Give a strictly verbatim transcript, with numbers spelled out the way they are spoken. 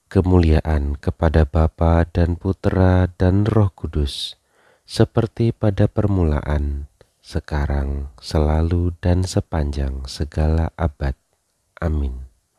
Kemuliaan kepada Bapa dan Putera dan Roh Kudus, seperti pada permulaan, sekarang, selalu, dan sepanjang segala abad. Amin.